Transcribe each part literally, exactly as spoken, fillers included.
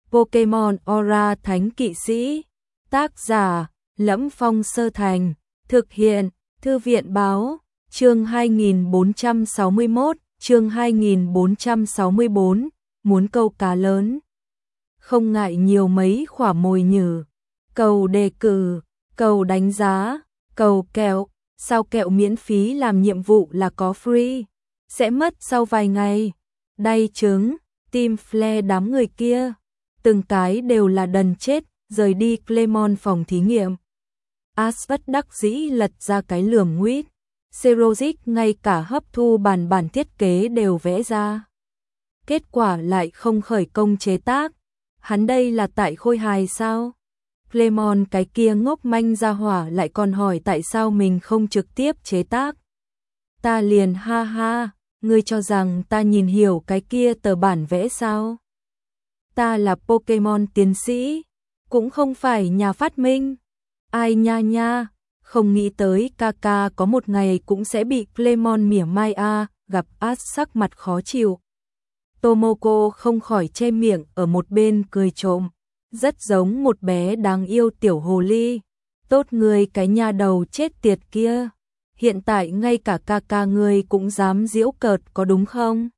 Pokemon Aura Thánh Kỵ Sĩ. Tác giả: Lẫm Phong Sơ Thành. Thực hiện: Thư viện báo. Chương hai nghìn bốn trăm sáu mươi mốt, chương hai nghìn bốn trăm sáu mươi bốn, muốn câu cá lớn. Không ngại nhiều mấy khỏa mồi nhử. Cầu đề cử, cầu đánh giá, cầu kẹo. Sao kẹo miễn phí làm nhiệm vụ là có free? Sẽ mất sau vài ngày. Đay trứng, Team Flare đám người kia. Từng cái đều là đần chết, rời đi Clemon phòng thí nghiệm. Ash bất đắc dĩ lật ra cái lườm nguyết. Xerosic ngay cả hấp thu bản bản thiết kế đều vẽ ra. Kết quả lại không khởi công chế tác. Hắn đây là tại khôi hài sao? Clemon cái kia ngốc manh ra hỏa lại còn hỏi tại sao mình không trực tiếp chế tác. Ta liền ha ha, ngươi cho rằng ta nhìn hiểu cái kia tờ bản vẽ sao? Ta là Pokemon tiến sĩ, cũng không phải nhà phát minh. Ai nha nha, không nghĩ tới Kaka có một ngày cũng sẽ bị Clemon mỉa mai a, gặp Ash sắc mặt khó chịu. Tomoko không khỏi che miệng ở một bên cười trộm, rất giống một bé đáng yêu tiểu hồ ly. Tốt người cái nha đầu chết tiệt kia, hiện tại ngay cả Kaka người cũng dám giễu cợt có đúng không?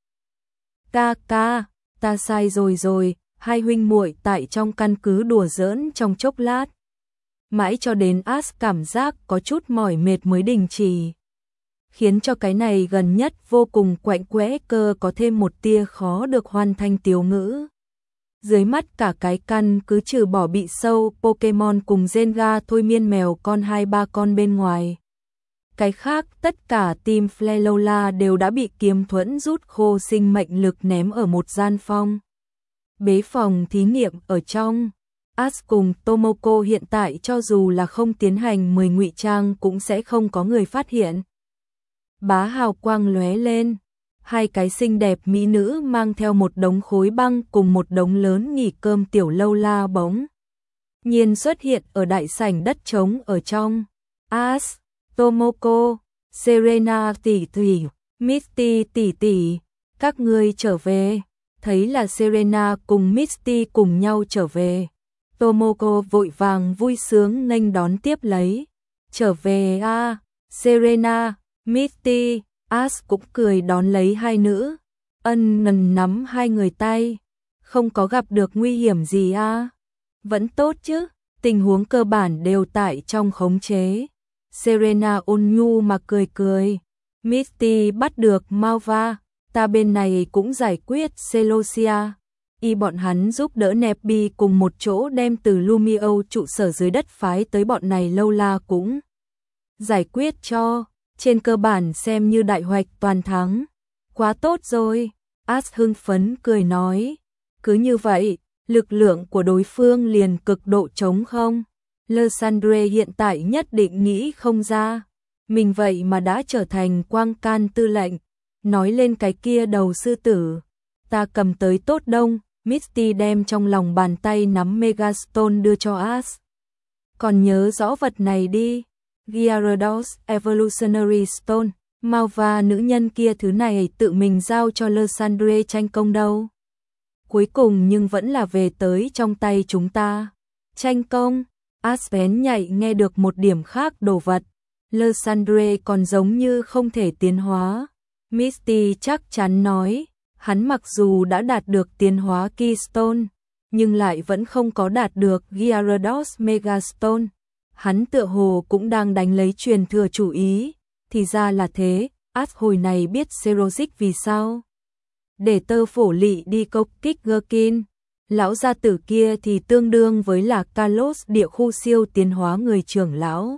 Kaka, ta sai rồi rồi, hai huynh muội tại trong căn cứ đùa giỡn trong chốc lát. Mãi cho đến Ash cảm giác có chút mỏi mệt mới đình chỉ. Khiến cho cái này gần nhất vô cùng quạnh quẽ cơ có thêm một tia khó được hoàn thành tiểu ngữ. Dưới mắt cả cái căn cứ trừ bỏ bị sâu Pokemon cùng Zenga thôi miên mèo con hai ba con bên ngoài. Cái khác tất cả team Flelola đều đã bị kiếm thuẫn rút khô sinh mệnh lực ném ở một gian phòng. Bế phòng thí nghiệm ở trong. Ash cùng Tomoko hiện tại cho dù là không tiến hành mười ngụy trang cũng sẽ không có người phát hiện. Bá hào quang lóe lên, hai cái xinh đẹp mỹ nữ mang theo một đống khối băng cùng một đống lớn nghỉ cơm tiểu lâu la bóng nhiên xuất hiện ở đại sảnh đất trống ở trong. Ash, Tomoko, Serena tỷ tỷ, Misty tỷ tỷ, các ngươi trở về. Thấy là Serena cùng Misty cùng nhau trở về, Tomoko vội vàng vui sướng nghênh đón tiếp lấy. Trở về a, à, Serena, Misty. Ash cũng cười đón lấy hai nữ, ân nần nắm hai người tay. Không có gặp được nguy hiểm gì a? À? Vẫn tốt chứ, tình huống cơ bản đều tại trong khống chế. Serena ôn nhu mà cười cười. Misty bắt được Malva, ta bên này cũng giải quyết Celosia. Y bọn hắn giúp đỡ Nepi cùng một chỗ đem từ Lumio trụ sở dưới đất phái tới bọn này lâu la cũng giải quyết cho. Trên cơ bản xem như đại hoạch toàn thắng. Quá tốt rồi, Ash hưng phấn cười nói. Cứ như vậy, lực lượng của đối phương liền cực độ trống không. Lysandre hiện tại nhất định nghĩ không ra. Mình vậy mà đã trở thành quang can tư lệnh. Nói lên cái kia đầu sư tử. Ta cầm tới tốt đông, Misty đem trong lòng bàn tay nắm Megastone đưa cho Ash. Còn nhớ rõ vật này đi. Gyarados Evolutionary Stone, Malva nữ nhân kia thứ này tự mình giao cho Lysandre tranh công đâu. Cuối cùng nhưng vẫn là về tới trong tay chúng ta. Tranh công, Ash bén nhạy nghe được một điểm khác đồ vật. Lysandre còn giống như không thể tiến hóa. Misty chắc chắn nói, hắn mặc dù đã đạt được tiến hóa Keystone, nhưng lại vẫn không có đạt được Gyarados Megastone. Hắn tựa hồ cũng đang đánh lấy truyền thừa chủ ý, thì ra là thế. Ash hồi này biết Xerosic vì sao để tơ phổ lị đi công kích Gherkin. Lão gia tử kia thì tương đương với là Kalos địa khu siêu tiến hóa người trưởng lão.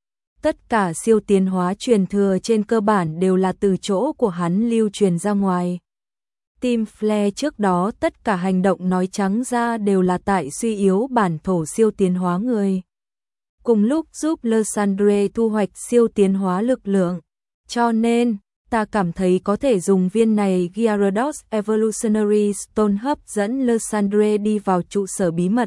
Tất cả siêu tiến hóa truyền thừa trên cơ bản đều là từ chỗ của hắn lưu truyền ra ngoài. Team Flare trước đó tất cả hành động nói trắng ra đều là tại suy yếu bản thổ siêu tiến hóa người. Cùng lúc giúp Lysandre thu hoạch siêu tiến hóa lực lượng. Cho nên, ta cảm thấy có thể dùng viên này Gyarados Evolutionary Stone hấp dẫn Lysandre đi vào trụ sở bí mật.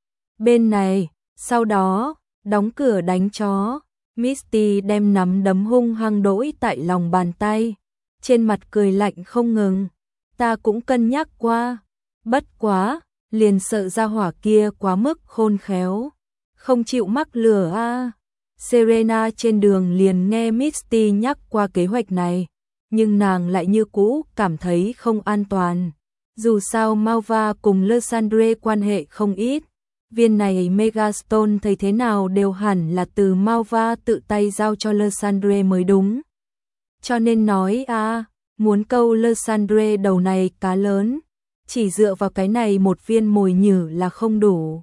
Bên này, sau đó, đóng cửa đánh chó. Misty đem nắm đấm hung hăng đỗi tại lòng bàn tay. Trên mặt cười lạnh không ngừng. Ta cũng cân nhắc qua. Bất quá, liền sợ ra hỏa kia quá mức khôn khéo, không chịu mắc lừa a. À. Serena trên đường liền nghe Misty nhắc qua kế hoạch này, nhưng nàng lại như cũ cảm thấy không an toàn. Dù sao Malva cùng Lysandre quan hệ không ít, viên này Megastone thấy thế nào đều hẳn là từ Malva tự tay giao cho Lysandre mới đúng. Cho nên nói a, à, muốn câu Lysandre đầu này cá lớn, chỉ dựa vào cái này một viên mồi nhử là không đủ.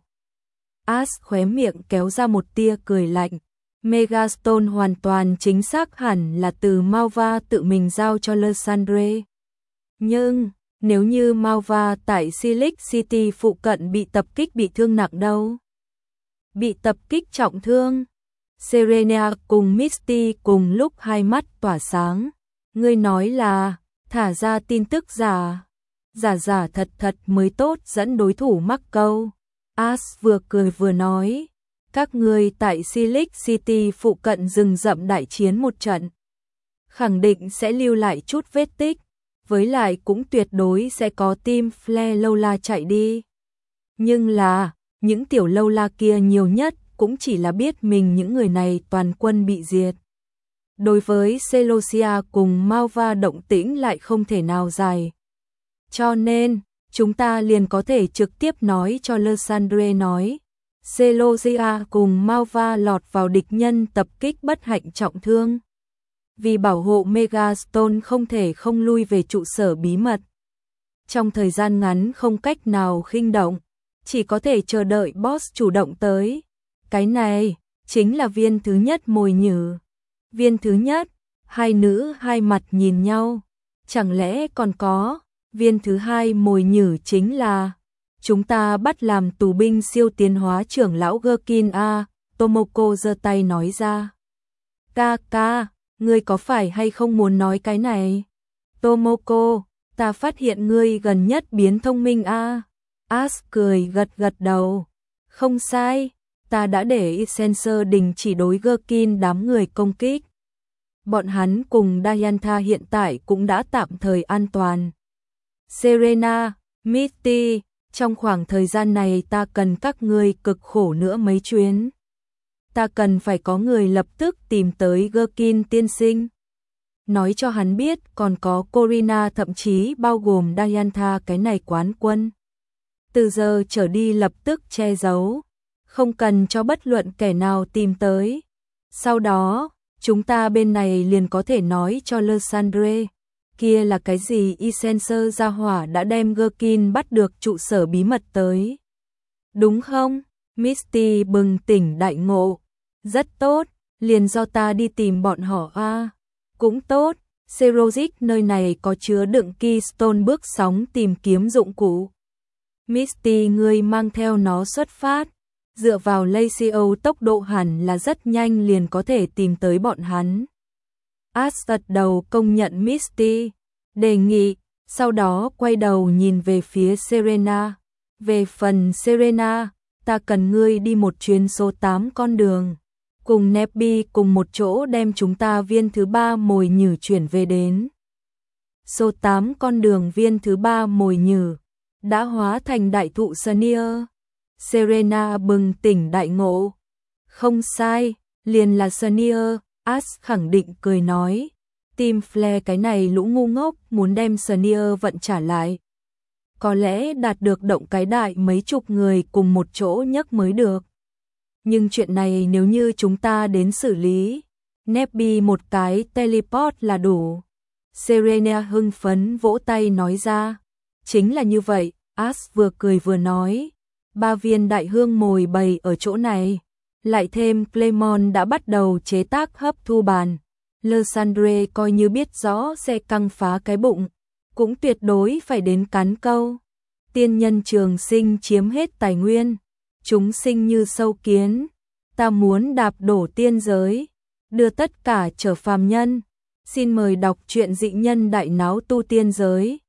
Ash khóe miệng kéo ra một tia cười lạnh. Megastone hoàn toàn chính xác hẳn là từ Malva tự mình giao cho Lysandre. Nhưng, nếu như Malva tại Silic City phụ cận bị tập kích bị thương nặng đâu? Bị tập kích trọng thương? Serena cùng Misty cùng lúc hai mắt tỏa sáng. Ngươi nói là, thả ra tin tức giả. Giả giả thật thật mới tốt dẫn đối thủ mắc câu. Ash vừa cười vừa nói. Các ngươi tại Silic City phụ cận rừng rậm đại chiến một trận. Khẳng định sẽ lưu lại chút vết tích. Với lại cũng tuyệt đối sẽ có team Flare lâu la chạy đi. Nhưng là, những tiểu lâu la kia nhiều nhất cũng chỉ là biết mình những người này toàn quân bị diệt. Đối với Celosia cùng Malva động tĩnh lại không thể nào dài. Cho nên, chúng ta liền có thể trực tiếp nói cho Lysandre nói. Celosia cùng Malva lọt vào địch nhân tập kích bất hạnh trọng thương. Vì bảo hộ Megastone không thể không lui về trụ sở bí mật. Trong thời gian ngắn không cách nào khinh động, chỉ có thể chờ đợi boss chủ động tới. Cái này, chính là viên thứ nhất mồi nhử. Viên thứ nhất, hai nữ hai mặt nhìn nhau. Chẳng lẽ còn có, viên thứ hai mồi nhử chính là, chúng ta bắt làm tù binh siêu tiến hóa trưởng lão Gherkin A, Tomoko giơ tay nói ra. Ca ca, ngươi có phải hay không muốn nói cái này? Tomoko, ta phát hiện ngươi gần nhất biến thông minh a. Ash cười gật gật đầu. Không sai, ta đã để sensor đình chỉ đối Gherkin đám người công kích. Bọn hắn cùng Diantha hiện tại cũng đã tạm thời an toàn. Serena, Misty, trong khoảng thời gian này ta cần các ngươi cực khổ nữa mấy chuyến. Ta cần phải có người lập tức tìm tới Gherkin tiên sinh. Nói cho hắn biết còn có Corina, thậm chí bao gồm Diantha cái này quán quân. Từ giờ trở đi lập tức che giấu, không cần cho bất luận kẻ nào tìm tới. Sau đó, chúng ta bên này liền có thể nói cho Lysandre, kia là cái gì Essencer gia hỏa đã đem Gherkin bắt được trụ sở bí mật tới. Đúng không? Misty bừng tỉnh đại ngộ. Rất tốt, liền do ta đi tìm bọn họ a. À. Cũng tốt, Serozic nơi này có chứa đựng Keystone bước sóng tìm kiếm dụng cụ. Misty ngươi mang theo nó xuất phát, dựa vào Lacio tốc độ hẳn là rất nhanh liền có thể tìm tới bọn hắn. Ash gật đầu công nhận Misty, đề nghị, sau đó quay đầu nhìn về phía Serena. Về phần Serena, ta cần ngươi đi một chuyến số tám con đường. Cùng Nebby cùng một chỗ đem chúng ta viên thứ ba mồi nhử chuyển về đến. Số tám con đường viên thứ ba mồi nhử đã hóa thành đại thụ Sanier. Serena bừng tỉnh đại ngộ. Không sai, liền là Sanier. Ash khẳng định cười nói. Team Flare cái này lũ ngu ngốc muốn đem Sanier vận trả lại. Có lẽ đạt được động cái đại mấy chục người cùng một chỗ nhấc mới được. Nhưng chuyện này nếu như chúng ta đến xử lý, Nebby một cái teleport là đủ. Serena hưng phấn vỗ tay nói ra. Chính là như vậy, Ash vừa cười vừa nói. Ba viên đại hương mồi bày ở chỗ này. Lại thêm Clemon đã bắt đầu chế tác hấp thu bàn. Lysandre coi như biết rõ sẽ căng phá cái bụng, cũng tuyệt đối phải đến cắn câu. Tiên nhân trường sinh chiếm hết tài nguyên. Chúng sinh như sâu kiến, ta muốn đạp đổ tiên giới, đưa tất cả trở phàm nhân. Xin mời đọc truyện dị nhân đại náo tu tiên giới.